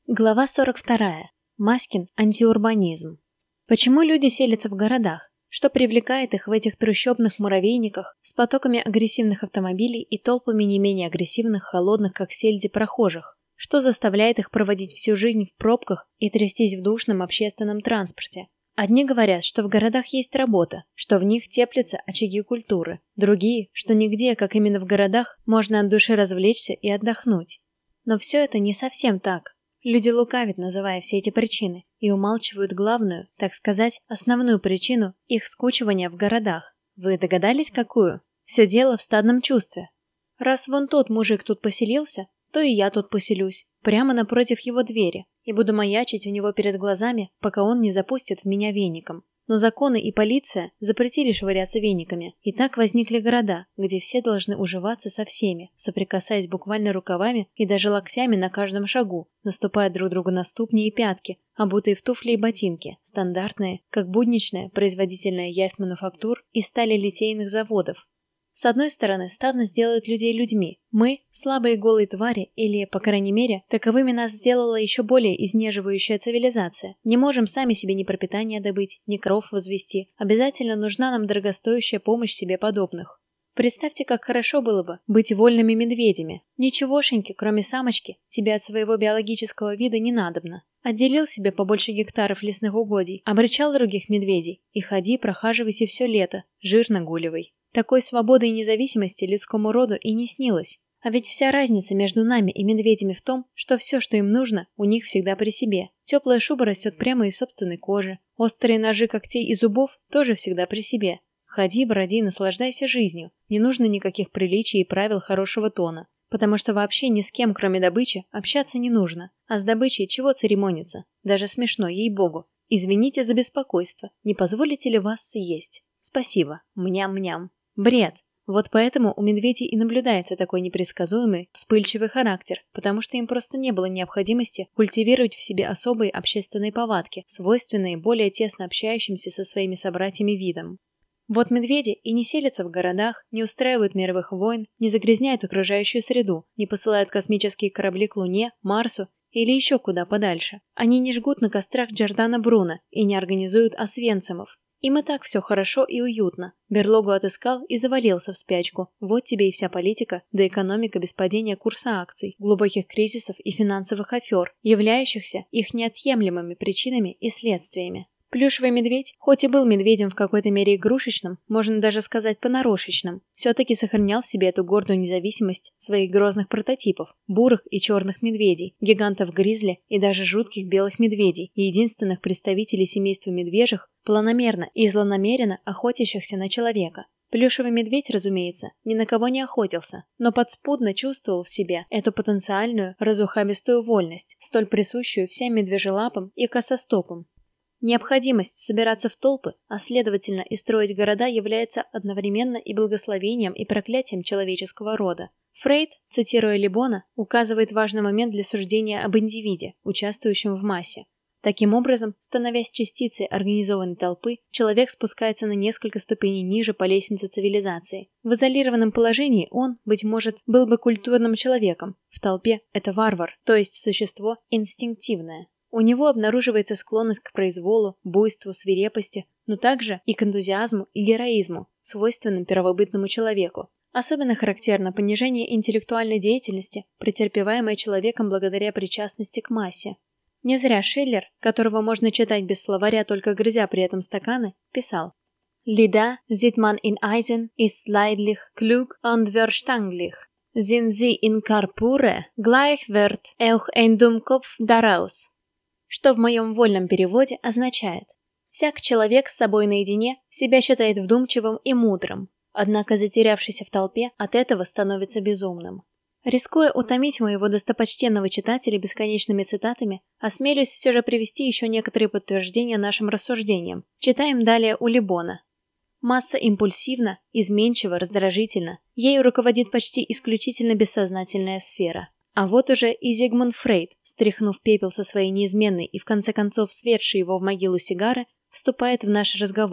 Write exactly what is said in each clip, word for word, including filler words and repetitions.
Глава сорок вторая. Маскин антиурбанизм. Почему люди селятся в городах? Что привлекает их в этих трущобных муравейниках с потоками агрессивных автомобилей и толпами не менее агрессивных, холодных, как сельди, прохожих? Что заставляет их проводить всю жизнь в пробках и трястись в душном общественном транспорте? Одни говорят, что в городах есть работа, что в них теплятся очаги культуры. Другие, что нигде, как именно в городах, можно от души развлечься и отдохнуть. Но все это не совсем так. Люди лукавят, называя все эти причины, и умалчивают главную, так сказать, основную причину их скучивания в городах. Вы догадались, какую? Все дело в стадном чувстве. Раз вон тот мужик тут поселился, то и я тут поселюсь, прямо напротив его двери, и буду маячить у него перед глазами, пока он не запустит в меня веником. Но законы и полиция запретили швыряться вениками, и так возникли города, где все должны уживаться со всеми, соприкасаясь буквально рукавами и даже локтями на каждом шагу, наступая друг другу на ступни и пятки, обутые в туфли и ботинки, стандартные, как будничная производительная явь мануфактур и стали литейных заводов. С одной стороны, стадность делает людей людьми. Мы – слабые голые твари, или, по крайней мере, таковыми нас сделала еще более изнеживающая цивилизация. Не можем сами себе ни пропитания добыть, ни кров возвести. Обязательно нужна нам дорогостоящая помощь себе подобных. Представьте, как хорошо было бы быть вольными медведями. Ничегошеньки, кроме самочки, тебе от своего биологического вида не надобно. Отделил себе побольше гектаров лесных угодий, обрычал других медведей и ходи, прохаживайся все лето, жир нагуливай. Такой свободы и независимости людскому роду и не снилось. А ведь вся разница между нами и медведями в том, что все, что им нужно, у них всегда при себе. Теплая шуба растет прямо из собственной кожи. Острые ножи когтей и зубов тоже всегда при себе. Ходи, броди, наслаждайся жизнью. Не нужно никаких приличий и правил хорошего тона. Потому что вообще ни с кем, кроме добычи, общаться не нужно. А с добычей чего церемониться? Даже смешно, ей-богу. Извините за беспокойство. Не позволите ли вас съесть? Спасибо. Мням-мням. Бред. Вот поэтому у медведей и наблюдается такой непредсказуемый, вспыльчивый характер, потому что им просто не было необходимости культивировать в себе особые общественные повадки, свойственные более тесно общающимся со своими собратьями видам. Вот медведи и не селятся в городах, не устраивают мировых войн, не загрязняют окружающую среду, не посылают космические корабли к Луне, Марсу или еще куда подальше. Они не жгут на кострах Джордано Бруно и не организуют освенцимов. Им и так все хорошо и уютно. Берлогу отыскал и завалился в спячку. Вот тебе и вся политика, да экономика без падения курса акций, глубоких кризисов и финансовых афер, являющихся их неотъемлемыми причинами и следствиями. Плюшевый медведь, хоть и был медведем в какой-то мере игрушечным, можно даже сказать понарошечным, все-таки сохранял в себе эту гордую независимость своих грозных прототипов, бурых и черных медведей, гигантов-гризли и даже жутких белых медведей, и единственных представителей семейства медвежьих, планомерно и злонамеренно охотящихся на человека. Плюшевый медведь, разумеется, ни на кого не охотился, но подспудно чувствовал в себе эту потенциальную разухабистую вольность, столь присущую всем медвежелапам и косостопам. Необходимость собираться в толпы, а следовательно и строить города, является одновременно и благословением, и проклятием человеческого рода. Фрейд, цитируя Лебона, указывает важный момент для суждения об индивиде, участвующем в массе. Таким образом, становясь частицей организованной толпы, человек спускается на несколько ступеней ниже по лестнице цивилизации. В изолированном положении он, быть может, был бы культурным человеком, в толпе это варвар, то есть существо инстинктивное. У него обнаруживается склонность к произволу, буйству, свирепости, но также и к энтузиазму и героизму, свойственным первобытному человеку. Особенно характерно понижение интеллектуальной деятельности, претерпеваемое человеком благодаря причастности к массе. Не зря Шиллер, которого можно читать без словаря, только грызя при этом стаканы, писал: «Lieder sieht man in Eisen, ist leidlich, klug und verstandlich. Sind sie in Corpore, gleich wird auch ein Dummkopf daraus». Что в моем вольном переводе означает: «Всяк человек с собой наедине себя считает вдумчивым и мудрым, однако затерявшийся в толпе от этого становится безумным». Рискуя утомить моего достопочтенного читателя бесконечными цитатами, осмелюсь все же привести еще некоторые подтверждения нашим рассуждениям. Читаем далее у Лебона. Масса импульсивна, изменчива, раздражительна. Ею руководит почти исключительно бессознательная сфера. А вот уже и Зигмунд Фрейд, стряхнув пепел со своей неизменной и в конце концов светшей его в могилу сигары, вступает в наш разговор.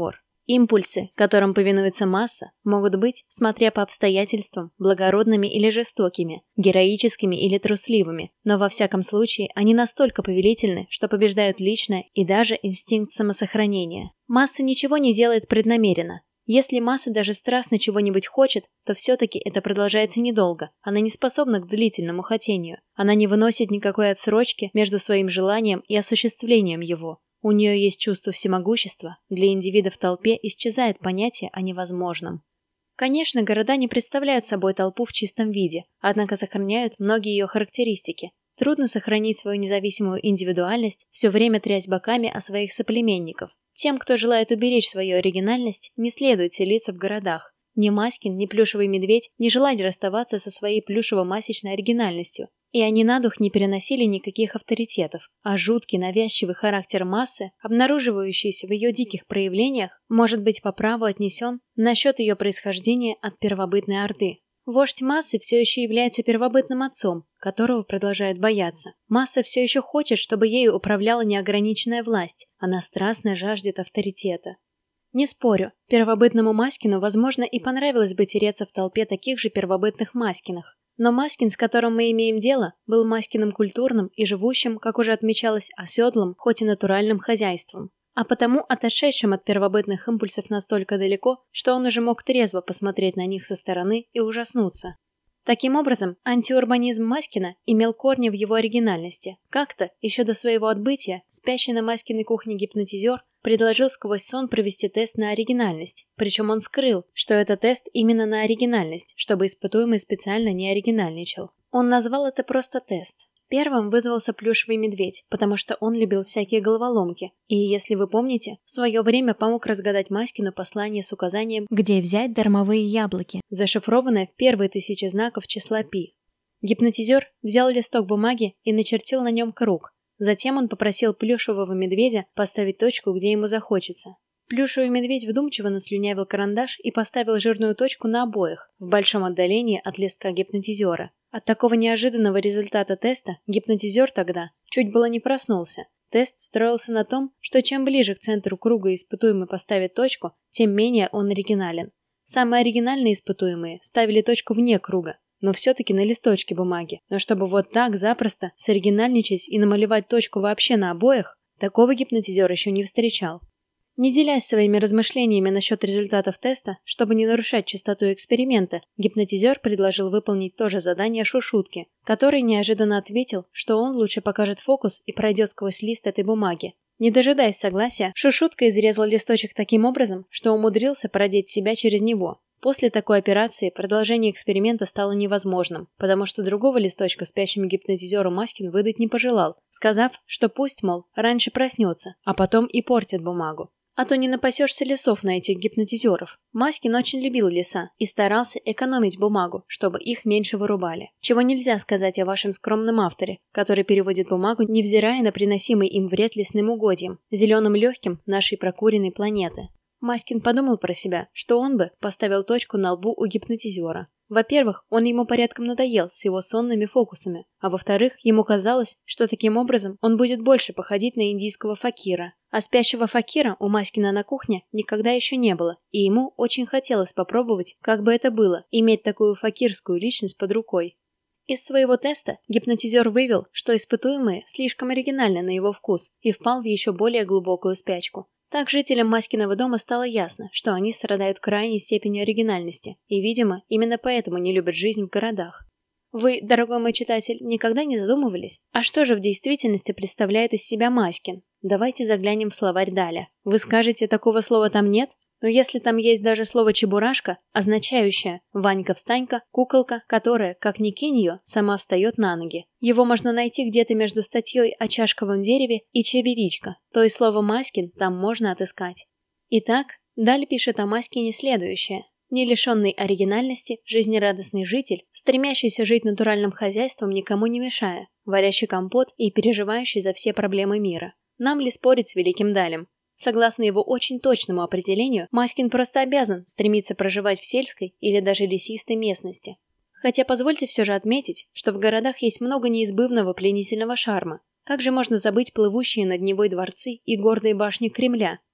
Импульсы, которым повинуется масса, могут быть, смотря по обстоятельствам, благородными или жестокими, героическими или трусливыми, но во всяком случае они настолько повелительны, что побеждают личное и даже инстинкт самосохранения. Масса ничего не делает преднамеренно. Если масса даже страстно чего-нибудь хочет, то все-таки это продолжается недолго, она не способна к длительному хотению, она не выносит никакой отсрочки между своим желанием и осуществлением его. У нее есть чувство всемогущества, для индивида в толпе исчезает понятие о невозможном. Конечно, города не представляют собой толпу в чистом виде, однако сохраняют многие ее характеристики. Трудно сохранить свою независимую индивидуальность, все время трясь боками о своих соплеменников. Тем, кто желает уберечь свою оригинальность, не следует селиться в городах. Ни Маскин, ни Плюшевый медведь не желали расставаться со своей плюшево-масечной оригинальностью. И они на дух не переносили никаких авторитетов, а жуткий навязчивый характер массы, обнаруживающийся в ее диких проявлениях, может быть по праву отнесен насчет ее происхождения от первобытной орды. Вождь массы все еще является первобытным отцом, которого продолжают бояться. Масса все еще хочет, чтобы ею управляла неограниченная власть, она страстно жаждет авторитета. Не спорю, первобытному Маскину, возможно, и понравилось бы тереться в толпе таких же первобытных Маскиных. Но Маскин, с которым мы имеем дело, был Маскиным культурным и живущим, как уже отмечалось, оседлым, хоть и натуральным хозяйством, а потому отошедшим от первобытных импульсов настолько далеко, что он уже мог трезво посмотреть на них со стороны и ужаснуться. Таким образом, антиурбанизм Маскина имел корни в его оригинальности. Как-то, еще до своего отбытия, спящий на Маскиной кухне гипнотизер предложил сквозь сон провести тест на оригинальность, причем он скрыл, что это тест именно на оригинальность, чтобы испытуемый специально не оригинальничал. Он назвал это просто тест. Первым вызвался Плюшевый медведь, потому что он любил всякие головоломки, и, если вы помните, в свое время помог разгадать Маскину послание с указанием, где взять дармовые яблоки, зашифрованное в первые тысячи знаков числа пи. Гипнотизер взял листок бумаги и начертил на нем круг. Затем он попросил Плюшевого медведя поставить точку, где ему захочется. Плюшевый медведь вдумчиво наслюнявил карандаш и поставил жирную точку на обоих, в большом отдалении от листка гипнотизера. От такого неожиданного результата теста гипнотизер тогда чуть было не проснулся. Тест строился на том, что чем ближе к центру круга испытуемый поставит точку, тем менее он оригинален. Самые оригинальные испытуемые ставили точку вне круга, но все-таки на листочке бумаги. Но чтобы вот так запросто соригинальничать и намалевать точку вообще на обоих, такого гипнотизер еще не встречал. Не делясь своими размышлениями насчет результатов теста, чтобы не нарушать чистоту эксперимента, гипнотизер предложил выполнить то же задание Шушутке, который неожиданно ответил, что он лучше покажет фокус и пройдет сквозь лист этой бумаги. Не дожидаясь согласия, Шушутка изрезал листочек таким образом, что умудрился продеть себя через него. После такой операции продолжение эксперимента стало невозможным, потому что другого листочка спящему гипнотизеру Маскин выдать не пожелал, сказав, что пусть, мол, раньше проснется, а потом и портит бумагу. А то не напасешься лесов на этих гипнотизеров. Маскин очень любил леса и старался экономить бумагу, чтобы их меньше вырубали. Чего нельзя сказать о вашем скромном авторе, который переводит бумагу, невзирая на приносимый им вред лесным угодьям, зеленым легким нашей прокуренной планеты. Маскин подумал про себя, что он бы поставил точку на лбу у гипнотизера. Во-первых, он ему порядком надоел с его сонными фокусами, а во-вторых, ему казалось, что таким образом он будет больше походить на индийского факира. А спящего факира у Маскина на кухне никогда еще не было, и ему очень хотелось попробовать, как бы это было, иметь такую факирскую личность под рукой. Из своего теста гипнотизер вывел, что испытуемые слишком оригинальны на его вкус, и впал в еще более глубокую спячку. Так жителям Маскиного дома стало ясно, что они страдают крайней степенью оригинальности, и, видимо, именно поэтому не любят жизнь в городах. Вы, дорогой мой читатель, никогда не задумывались, а что же в действительности представляет из себя Маскин? Давайте заглянем в словарь Даля. Вы скажете, такого слова там нет? Но если там есть даже слово «чебурашка», означающее «Ванька-встанька», куколка, которая, как ни кинь ее, сама встает на ноги. Его можно найти где-то между статьей о чашковом дереве и «чеверичка», то и слово «Маскин» там можно отыскать. Итак, Даль пишет о Маскине следующее. Не лишенный оригинальности, жизнерадостный житель, стремящийся жить натуральным хозяйством, никому не мешая, варящий компот и переживающий за все проблемы мира. Нам ли спорить с великим Далем? Согласно его очень точному определению, Маскин просто обязан стремиться проживать в сельской или даже лесистой местности. Хотя позвольте все же отметить, что в городах есть много неизбывного пленительного шарма. Как же можно забыть плывущие над Невой дворцы и гордые башни Кремля,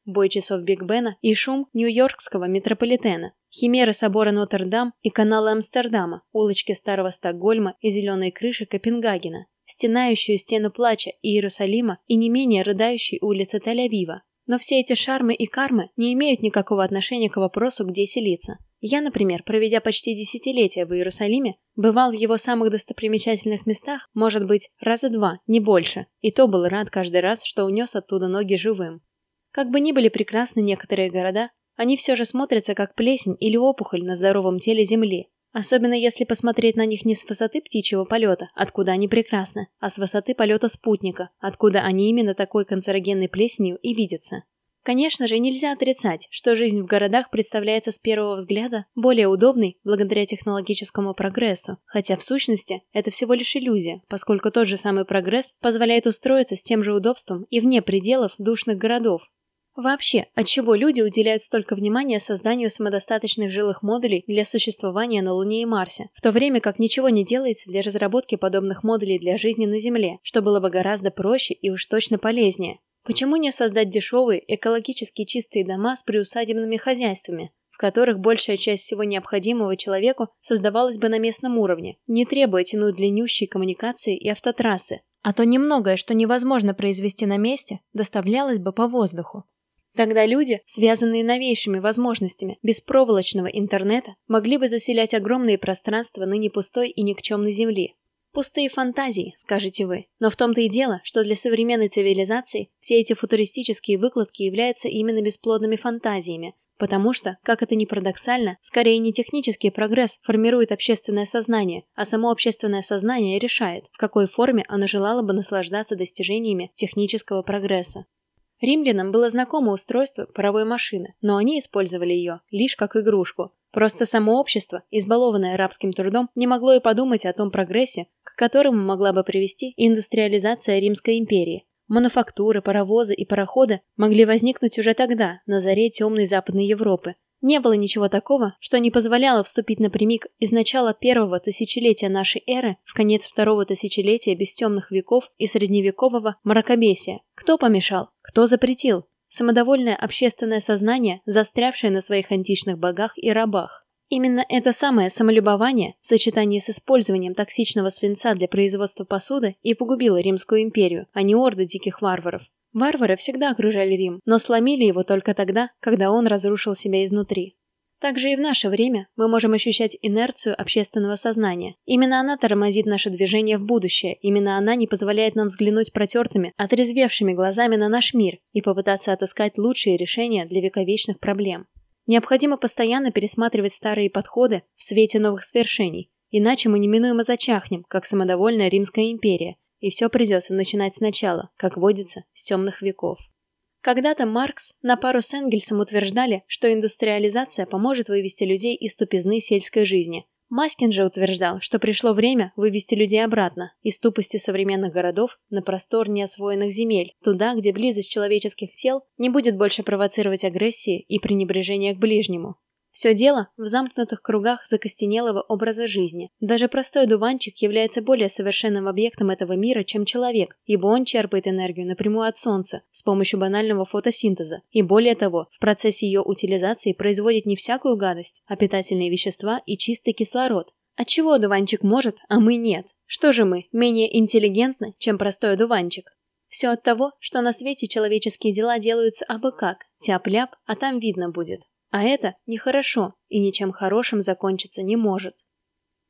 бой часов Биг Бена и шум нью-йоркского метрополитена, химеры собора Нотр-Дам и канала Амстердама, улочки Старого Стокгольма и зеленые крыши Копенгагена, стенающую стену плача Иерусалима и не менее рыдающей улицы Тель-Авива. Но все эти шармы и кармы не имеют никакого отношения к вопросу, где селиться. Я, например, проведя почти десятилетия в Иерусалиме, бывал в его самых достопримечательных местах, может быть, раза два, не больше, и то был рад каждый раз, что унес оттуда ноги живым. Как бы ни были прекрасны некоторые города, они все же смотрятся как плесень или опухоль на здоровом теле земли, особенно если посмотреть на них не с высоты птичьего полета, откуда они прекрасны, а с высоты полета спутника, откуда они именно такой канцерогенной плесенью и видятся. Конечно же, нельзя отрицать, что жизнь в городах представляется с первого взгляда более удобной благодаря технологическому прогрессу, хотя в сущности это всего лишь иллюзия, поскольку тот же самый прогресс позволяет устроиться с тем же удобством и вне пределов душных городов. Вообще, отчего люди уделяют столько внимания созданию самодостаточных жилых модулей для существования на Луне и Марсе, в то время как ничего не делается для разработки подобных модулей для жизни на Земле, что было бы гораздо проще и уж точно полезнее? Почему не создать дешевые, экологически чистые дома с приусадебными хозяйствами, в которых большая часть всего необходимого человеку создавалась бы на местном уровне, не требуя тянуть длиннющие коммуникации и автотрассы, а то немногое, что невозможно произвести на месте, доставлялось бы по воздуху. Тогда люди, связанные новейшими возможностями беспроволочного интернета, могли бы заселять огромные пространства ныне пустой и никчемной Земли. Пустые фантазии, скажете вы. Но в том-то и дело, что для современной цивилизации все эти футуристические выкладки являются именно бесплодными фантазиями, потому что, как это ни парадоксально, скорее не технический прогресс формирует общественное сознание, а само общественное сознание решает, в какой форме оно желало бы наслаждаться достижениями технического прогресса. Римлянам было знакомо устройство паровой машины, но они использовали ее лишь как игрушку. Просто само общество, избалованное рабским трудом, не могло и подумать о том прогрессе, к которому могла бы привести индустриализация Римской империи. Мануфактуры, паровозы и пароходы могли возникнуть уже тогда, на заре темной Западной Европы. Не было ничего такого, что не позволяло вступить напрямик из начала первого тысячелетия нашей эры в конец второго тысячелетия без темных веков и средневекового мракобесия. Кто помешал? Кто запретил? Самодовольное общественное сознание, застрявшее на своих античных богах и рабах. Именно это самое самолюбование в сочетании с использованием токсичного свинца для производства посуды и погубило Римскую империю, а не орды диких варваров. Варвары всегда окружали Рим, но сломили его только тогда, когда он разрушил себя изнутри. Также и в наше время мы можем ощущать инерцию общественного сознания. Именно она тормозит наше движение в будущее, именно она не позволяет нам взглянуть протертыми, отрезвевшими глазами на наш мир и попытаться отыскать лучшие решения для вековечных проблем. Необходимо постоянно пересматривать старые подходы в свете новых свершений, иначе мы неминуемо зачахнем, как самодовольная Римская империя, и все придется начинать сначала, как водится, с темных веков. Когда-то Маркс на пару с Энгельсом утверждали, что индустриализация поможет вывести людей из тупизны сельской жизни. Маскин же утверждал, что пришло время вывести людей обратно, из тупости современных городов на простор неосвоенных земель, туда, где близость человеческих тел не будет больше провоцировать агрессии и пренебрежение к ближнему. Все дело в замкнутых кругах закостенелого образа жизни. Даже простой одуванчик является более совершенным объектом этого мира, чем человек, ибо он черпает энергию напрямую от солнца с помощью банального фотосинтеза, и более того, в процессе ее утилизации производит не всякую гадость, а питательные вещества и чистый кислород. Отчего одуванчик может, а мы нет? Что же мы, менее интеллигентны, чем простой одуванчик? Все от того, что на свете человеческие дела делаются абы как, тяп-ляп, а там видно будет. А это нехорошо и ничем хорошим закончиться не может.